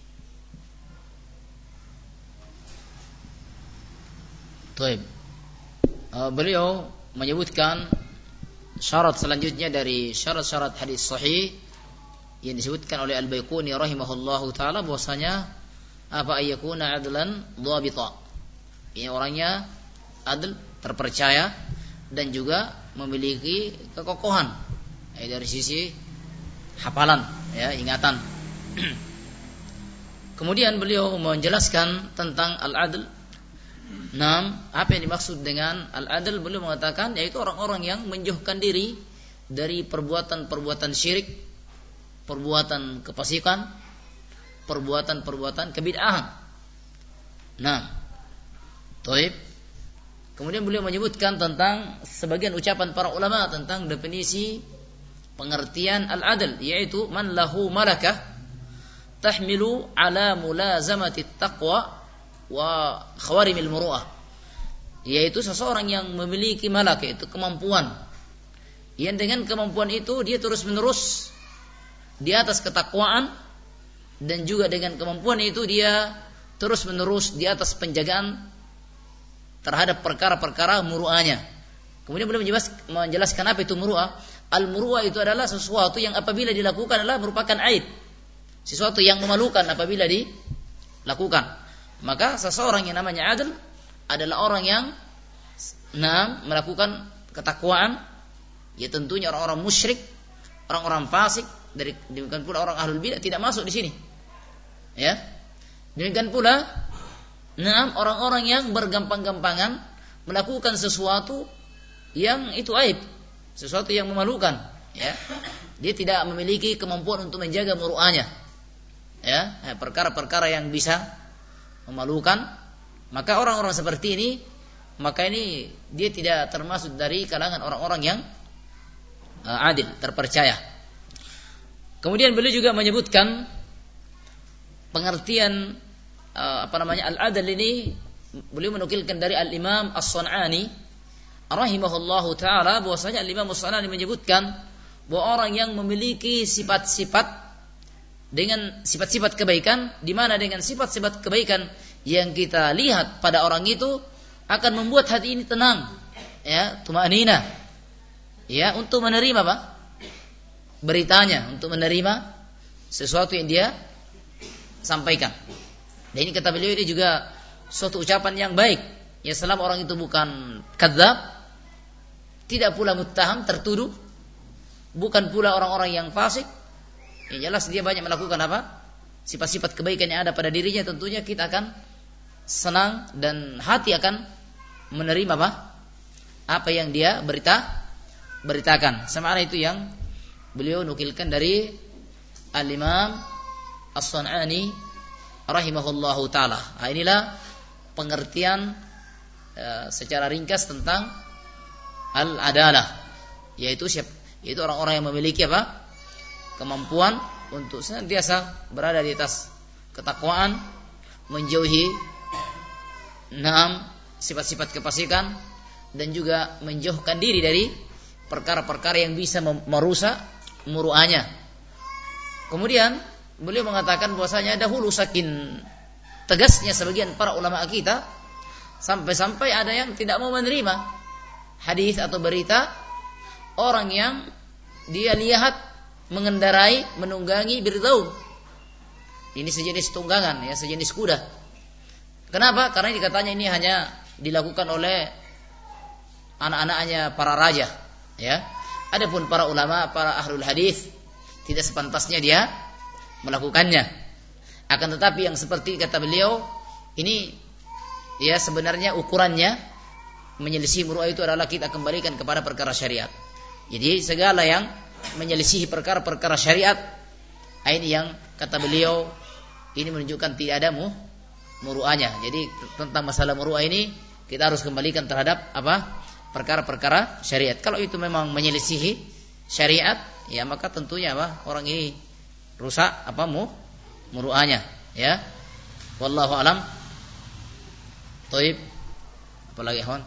Baik. Beliau menyebutkan syarat selanjutnya dari syarat-syarat hadis sahih yang disebutkan oleh Al-Baiquni rahimahullahu taala, bahwasanya apa ayyakuna adlan dhabita. Ini orangnya adil, terpercaya dan juga memiliki kekokohan dari sisi hafalan, ya, ingatan. Kemudian beliau menjelaskan tentang al-adl. Apa yang dimaksud dengan al-adl? Beliau mengatakan yaitu orang-orang yang menjauhkan diri dari perbuatan-perbuatan syirik, perbuatan kefasikan, perbuatan-perbuatan kebid'ahan. Taib. Kemudian beliau menyebutkan tentang sebagian ucapan para ulama tentang definisi pengertian al-adl, yaitu man lahu malakah tahmilu ala mulazamati taqwa wa khawarimil muru'ah, yaitu seseorang yang memiliki malak, yaitu kemampuan, yang dengan kemampuan itu dia terus menerus di atas ketakwaan, dan juga dengan kemampuan itu dia terus menerus di atas penjagaan terhadap perkara-perkara muru'ahnya. Kemudian beliau menjelaskan apa itu muru'ah. Al-muru'ah itu adalah sesuatu yang apabila dilakukan adalah merupakan aib, sesuatu yang memalukan apabila dilakukan. Maka seseorang yang namanya adil adalah orang yang melakukan ketakwaan, ya tentunya orang-orang musyrik, orang-orang fasik, demikian pula orang ahlul bidah tidak masuk di sini. Ya. Demikian pula orang-orang yang bergampang-gampangan melakukan sesuatu yang itu aib, sesuatu yang memalukan, ya. Dia tidak memiliki kemampuan untuk menjaga muru'ahnya. Ya, perkara-perkara yang bisa memalukan, maka orang-orang seperti ini, maka ini dia tidak termasuk dari kalangan orang-orang yang adil, terpercaya. Kemudian beliau juga menyebutkan pengertian al-adl ini, beliau menukilkan dari Al-Imam As-Sun'ani rahimahullahu taala bahwasanya Imam As-San'ani menyebutkan bahwa orang yang memiliki sifat-sifat dengan sifat-sifat kebaikan, di mana dengan sifat-sifat kebaikan yang kita lihat pada orang itu akan membuat hati ini tenang, ya, tuma'nina, ya, untuk menerima apa? Beritanya, untuk menerima sesuatu yang dia sampaikan. Dan ini kata beliau ini juga suatu ucapan yang baik. Ya, selama orang itu bukan kadzab, tidak pula muttaham, tertuduh, bukan pula orang-orang yang fasik, ya jelas dia banyak melakukan apa? Sifat-sifat kebaikan yang ada pada dirinya, tentunya kita akan senang dan hati akan menerima apa yang dia beritakan. Semana itu yang beliau nukilkan dari Al-Imam As-San'ani rahimahullahu taala. Nah, inilah pengertian secara ringkas tentang al-adalah, yaitu orang-orang yang memiliki kemampuan untuk senantiasa berada di atas ketakwaan, menjauhi 6 sifat-sifat kefasikan, dan juga menjauhkan diri dari perkara-perkara yang bisa merusak muru'ahnya. Kemudian beliau mengatakan bahwasanya dahulu saking tegasnya sebagian para ulama kita, sampai-sampai ada yang tidak mau menerima hadis atau berita orang yang dia lihat mengendarai, menunggangi birdaun. Ini sejenis tunggangan, ya, sejenis kuda. Kenapa? Karena dikatanya ini hanya dilakukan oleh anak-anaknya para raja, ya. Adapun para ulama, para ahlul hadis, tidak sepantasnya dia melakukannya. Akan tetapi yang seperti kata beliau ini, ya, sebenarnya ukurannya menyelisih muru'ah itu adalah kita kembalikan kepada perkara syariat. Jadi segala yang menyelisihi perkara-perkara syariat, ini yang kata beliau ini menunjukkan tidak ada muru'ahnya. Jadi tentang masalah muru'ah ini kita harus kembalikan terhadap perkara-perkara syariat. Kalau itu memang menyelisihi syariat, ya maka tentunya orang ini rusak muru'ahnya, ya. Wallahu alam. Thaib. Apalagi ikhwan?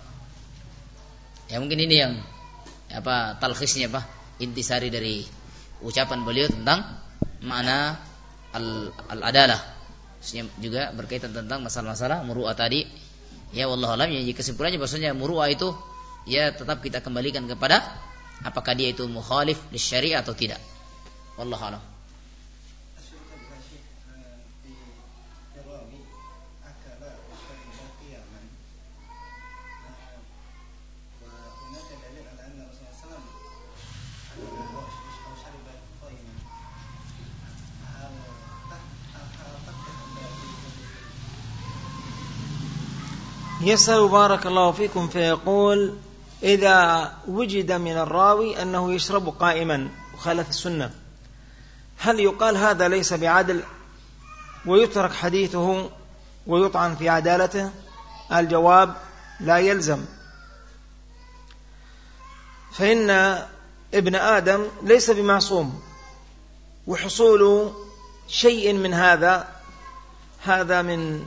Ya mungkin ini yang talkhisnya intisari dari ucapan beliau tentang makna al-adalah, juga berkaitan tentang masalah-masalah muru'ah tadi. Ya wallahu alam. Ya, kesimpulannya bahwasanya muru'ah itu ya tetap kita kembalikan kepada apakah dia itu mukhalif lisyariah atau tidak. Wallahu alam. يسأل بارك الله فيكم فيقول: إذا وجد من الراوي أنه يشرب قائما وخالف السنة، هل يقال هذا ليس بعدل ويترك حديثه ويطعن في عدالته؟ الجواب: لا يلزم، فإن ابن آدم ليس بمعصوم، وحصول شيء من هذا من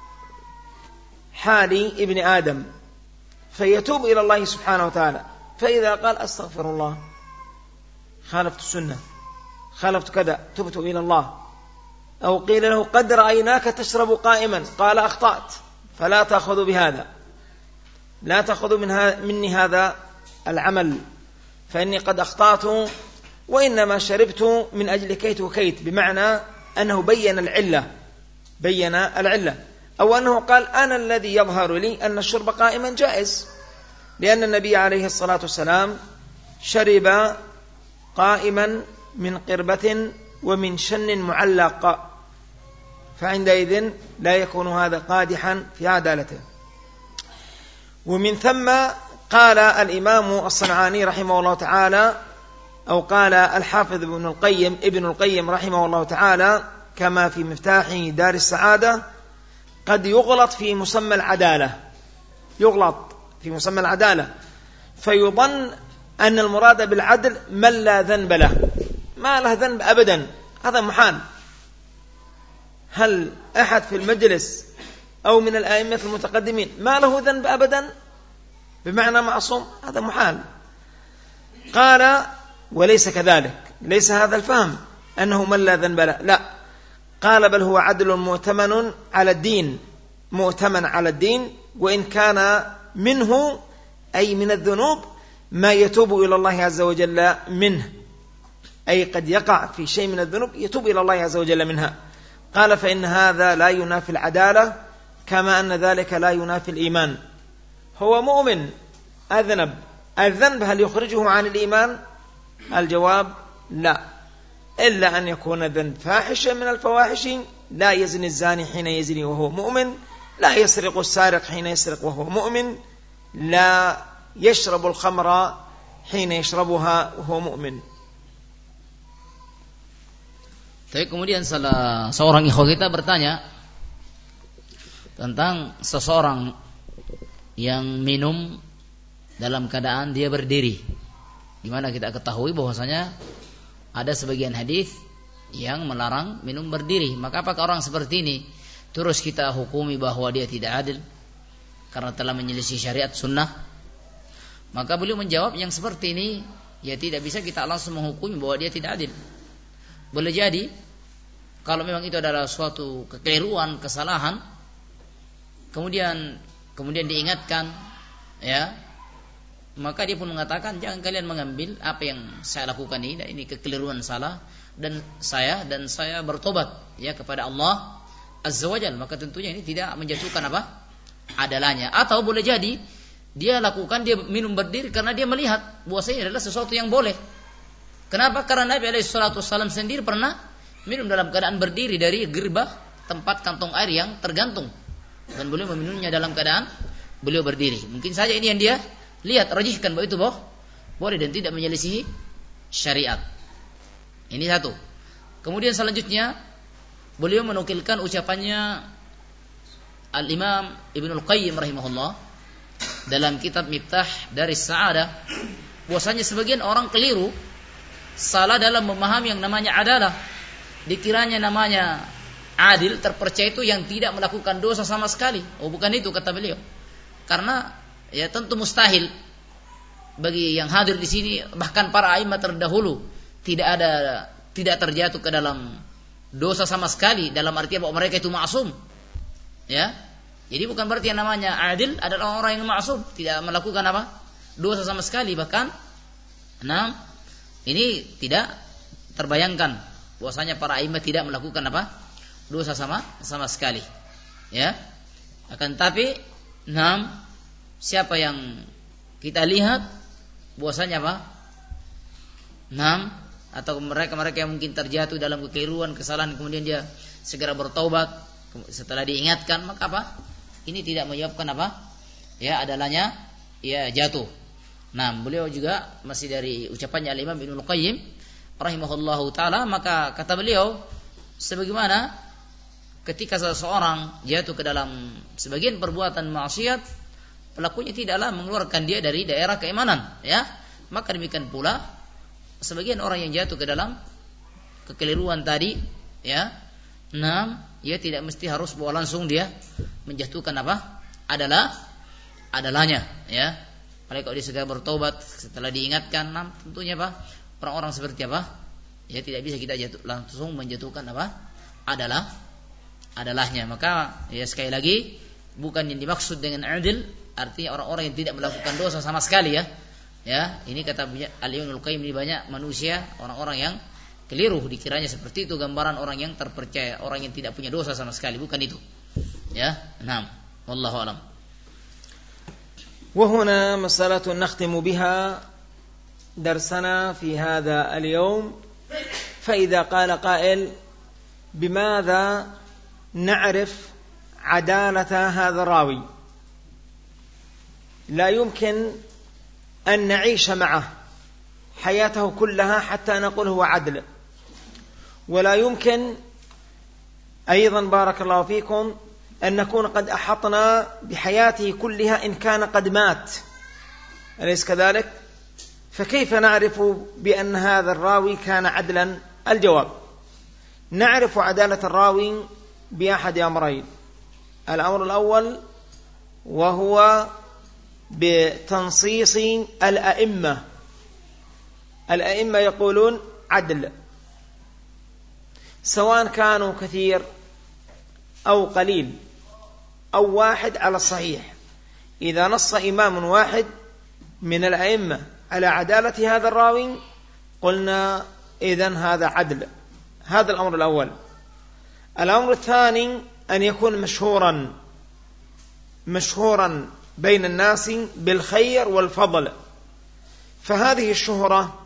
حال ابن آدم، فيتوب إلى الله سبحانه وتعالى. فإذا قال: أستغفر الله، خالفت السنة، خالفت كذا، تبت إلى الله، أو قيل له: قد رأيناك تشرب قائما، قال: أخطأت، فلا تأخذوا بهذا، لا تأخذوا مني هذا العمل، فإني قد أخطأت، وإنما شربت من أجل كيت وكيت، بمعنى أنه بين العلة، أو أنه قال: أنا الذي يظهر لي أن الشرب قائما جائز، لأن النبي عليه الصلاة والسلام شرب قائما من قربة ومن شن معلق، فعندئذ لا يكون هذا قادحا في عدالته. ومن ثم قال الإمام الصنعاني رحمه الله تعالى، أو قال الحافظ ابن القيم رحمه الله تعالى كما في مفتاح دار السعادة: قد يغلط في مسمى العدالة، فيظن أن المراد بالعدل من لا ذنب له، ما له ذنب أبدا، هذا محال. هل أحد في المجلس أو من الأئمة المتقدمين ما له ذنب أبدا؟ بمعنى معصوم، هذا محال. قال وليس كذلك، ليس هذا الفهم أنه من لا ذنب له، لا، قال بل هو عدل مؤتمن على الدين، مؤتمن على الدين، وإن كان منه أي من الذنوب ما يتوب إلى الله عز وجل منه، أي قد يقع في شيء من الذنوب يتوب إلى الله عز وجل منها. قال فإن هذا لا ينافي العدالة كما أن ذلك لا ينافي الإيمان. هو مؤمن أذنب، الذنب هل يخرجه عن الإيمان؟ الجواب لا، إلا أن يكون ذنب فاحشة من الفواحش. لا يزني الزاني حين يزني وهو مؤمن، لا يسرق السارق حين يسرق وهو مؤمن، لا يشرب الخمر حين يشربها وهو مؤمن. Tapi kemudian salah seorang ikhwah kita bertanya tentang seseorang yang minum dalam keadaan dia berdiri, di mana kita ketahui bahwasanya ada sebagian hadis yang melarang minum berdiri. Maka apakah orang seperti ini terus kita hukumi bahwa dia tidak adil karena telah menyelisih syariat sunnah? Maka beliau menjawab yang seperti ini ya tidak bisa kita langsung menghukumi bahwa dia tidak adil. Boleh jadi kalau memang itu adalah suatu kekeliruan, kesalahan, kemudian diingatkan, ya, maka dia pun mengatakan jangan kalian mengambil apa yang saya lakukan ini kekeliruan salah, dan saya bertobat ya kepada Allah Azza wa Jalla. Maka tentunya ini tidak menjatuhkan adalahnya. Atau boleh jadi dia lakukan, dia minum berdiri karena dia melihat bahwasanya adalah sesuatu yang boleh. Kenapa? Karena Nabi SAW sendiri pernah minum dalam keadaan berdiri dari gerbah tempat kantong air yang tergantung, dan beliau meminumnya dalam keadaan beliau berdiri. Mungkin saja ini yang dia lihat, rajihkan bahwa itu boleh dan tidak menyelisihi syariat. Ini satu. Kemudian selanjutnya beliau menukilkan ucapannya Al-Imam Ibnul Qayyim rahimahullah dalam kitab Miftah Daris Sa'adah, bahwasanya sebagian orang keliru, salah dalam memahami yang namanya adalah. Dikiranya namanya adil, terpercaya itu yang tidak melakukan dosa sama sekali. Oh, bukan itu kata beliau. Karena ya tentu mustahil bagi yang hadir di sini, bahkan para a'imah terdahulu tidak terjatuh ke dalam dosa sama sekali, dalam arti bahwa mereka itu ma'sum. Ya. Jadi bukan berarti yang namanya adil adalah orang yang ma'sum, tidak melakukan dosa sama sekali. Bahkan ini tidak terbayangkan bahwasanya para a'imah tidak melakukan dosa sama sekali, ya. Akan tapi siapa yang kita lihat bahwasanya atau mereka yang mungkin terjatuh dalam kekeliruan, kesalahan, kemudian dia segera bertaubat setelah diingatkan, maka ini tidak menyebabkan ya adalahnya ya jatuh. Beliau juga masih dari ucapannya Al-Imam Ibnul Qayyim rahimahullahu ta'ala, maka kata beliau, sebagaimana ketika seseorang jatuh ke dalam sebagian perbuatan maksiat, pelakunya tidaklah mengeluarkan dia dari daerah keimanan, ya. Maka demikian pula sebagian orang yang jatuh ke dalam kekeliruan tadi, ya, ia tidak mesti harus bahwa langsung dia menjatuhkan adalahnya, ya. Apalagi kalau dia segera bertobat setelah diingatkan, tentunya orang-orang seperti ya tidak bisa kita langsung menjatuhkan adalahnya. Maka ya sekali lagi bukan yang dimaksud dengan adil artinya orang-orang yang tidak melakukan dosa sama sekali, ya. Ya, ini kata Al-Imam Al-Qayyim, ini banyak manusia, orang-orang yang keliru dikiranya seperti itu gambaran orang yang terpercaya, orang yang tidak punya dosa sama sekali, bukan itu. Ya, wallahu a'lam. وهنا مسألة نختم بها درسنا في هذا اليوم. فإذا قال قائل بماذا نعرف عدالة هذا الراوي؟ لا يمكن أن نعيش معه حياته كلها حتى نقول هو عدل، ولا يمكن أيضا بارك الله فيكم أن نكون قد أحطنا بحياته كلها إن كان قد مات، أليس كذلك؟ فكيف نعرف بأن هذا الراوي كان عدلا؟ الجواب: نعرف عدالة الراوي بأحد أمرين. الأمر الأول وهو بتنصيص الأئمة. الأئمة يقولون عدل، سواء كانوا كثير أو قليل أو واحد على الصحيح. إذا نص إمام واحد من الأئمة على عدالة هذا الراوي قلنا إذن هذا عدل. هذا الأمر الأول. الأمر الثاني أن يكون مشهورا بين الناس بالخير والفضل. فهذه الشهرة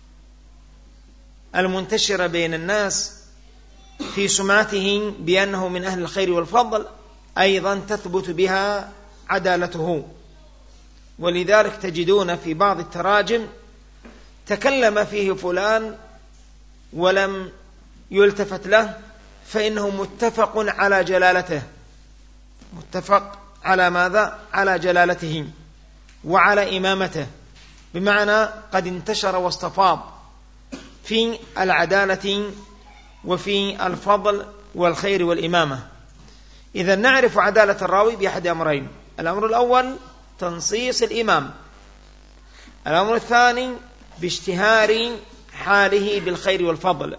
المنتشرة بين الناس في سمعته بأنه من أهل الخير والفضل أيضا تثبت بها عدالته. ولذلك تجدون في بعض التراجم تكلم فيه فلان ولم يلتفت له فإنه متفق على جلالته، متفق على ماذا؟ على جلالته وعلى إمامته، بمعنى قد انتشر واستفاض في العدالة وفي الفضل والخير والإمامة. إذا نعرف عدالة الراوي بأحد أمرين: الأمر الأول تنصيص الإمام، الأمر الثاني باشتهار حاله بالخير والفضل.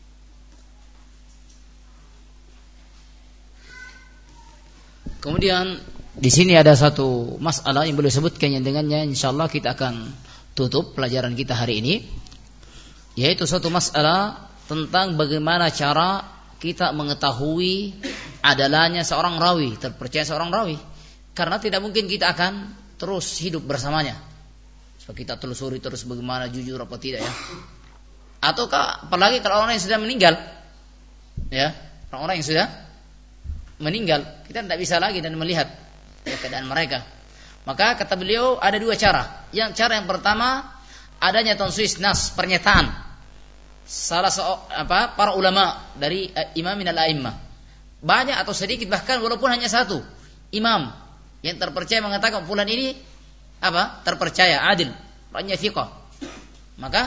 Kemudian di sini ada satu masalah yang boleh sebutkan, yang dengannya insyaallah kita akan tutup pelajaran kita hari ini, yaitu satu masalah tentang bagaimana cara kita mengetahui adalahnya seorang rawi, terpercaya seorang rawi. Karena tidak mungkin kita akan terus hidup bersamanya. So, kita telusuri terus bagaimana jujur apa tidak ya. Ataukah apalagi kalau orang yang sudah meninggal, ya, orang-orang yang sudah meninggal, kita tidak bisa lagi dan melihat ya, keadaan mereka. Maka kata beliau ada dua cara. Cara yang pertama adanya tansis nas, pernyataan salah para ulama dari imam minal a'immah, banyak atau sedikit, bahkan walaupun hanya satu imam yang terpercaya mengatakan fulan ini terpercaya, adil, orangnya thiqah, maka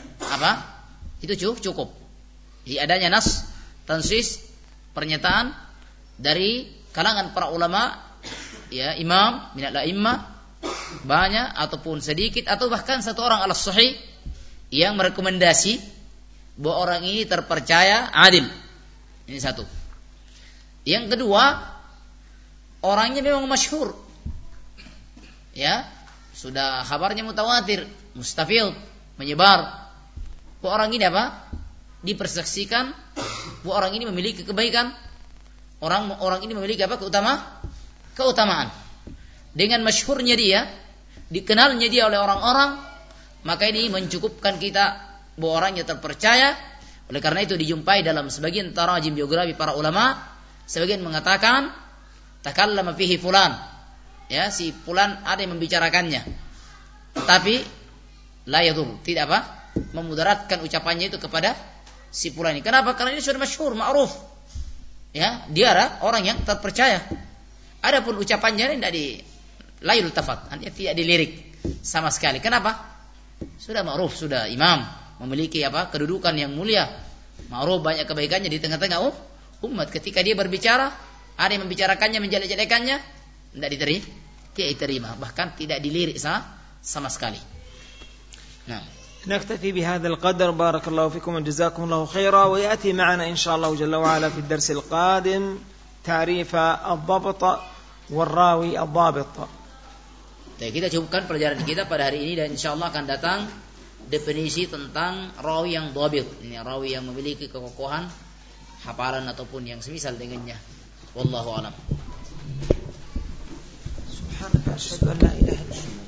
itu cukup. Jadi adanya nas, tansis, pernyataan dari kalangan para ulama, ya, imam minal a'immah, banyak ataupun sedikit, atau bahkan satu orang ala sahih yang merekomendasi bahwa orang ini terpercaya, adil. Ini satu. Yang kedua, orangnya memang masyhur, ya, sudah kabarnya mutawatir, mustafil, menyebar. Bahwa orang ini dipersaksikan bahwa orang ini memiliki kebaikan, orang ini memiliki keutamaan. Dengan masyhurnya dia, dikenalnya dia oleh orang-orang, maka ini mencukupkan kita bahwa orangnya terpercaya. Oleh karena itu dijumpai dalam sebagian tarajim biografi para ulama, sebagian mengatakan takallama fihi fulan, ya, si fulan ada yang membicarakannya, tapi la yadur, tidak memudaratkan ucapannya itu kepada si fulan ini. Kenapa? Karena ini sudah masyhur, ma'ruf, ya, dia adalah orang yang terpercaya. Adapun ucapannya ini tidak la yultafat, artinya tidak dilirik sama sekali. Kenapa? Sudah ma'ruf, sudah imam, memiliki kedudukan yang mulia, ma'ruf, banyak kebaikannya di tengah-tengah umat. Ketika dia berbicara, ada yang membicarakannya, menjelek-jelekannya, tidak diterima, bahkan tidak dilirik sama sekali. Nah, نكتفي بهذا القدر. بارك الله فيكم وجزاكم الله خيرا. ويأتي معنا إن شاء الله جل وعلا في الدرس القادم تعريف الضبط والراوي الضابط. Jadi kita cukupkan pelajaran kita pada hari ini, dan insyaallah akan datang definisi tentang rawi yang dhabit. Ini rawi yang memiliki kekokohan hafalan ataupun yang semisal dengannya. Wallahu a'lam. Subhanallah, asyhadu an la ilaha illallah.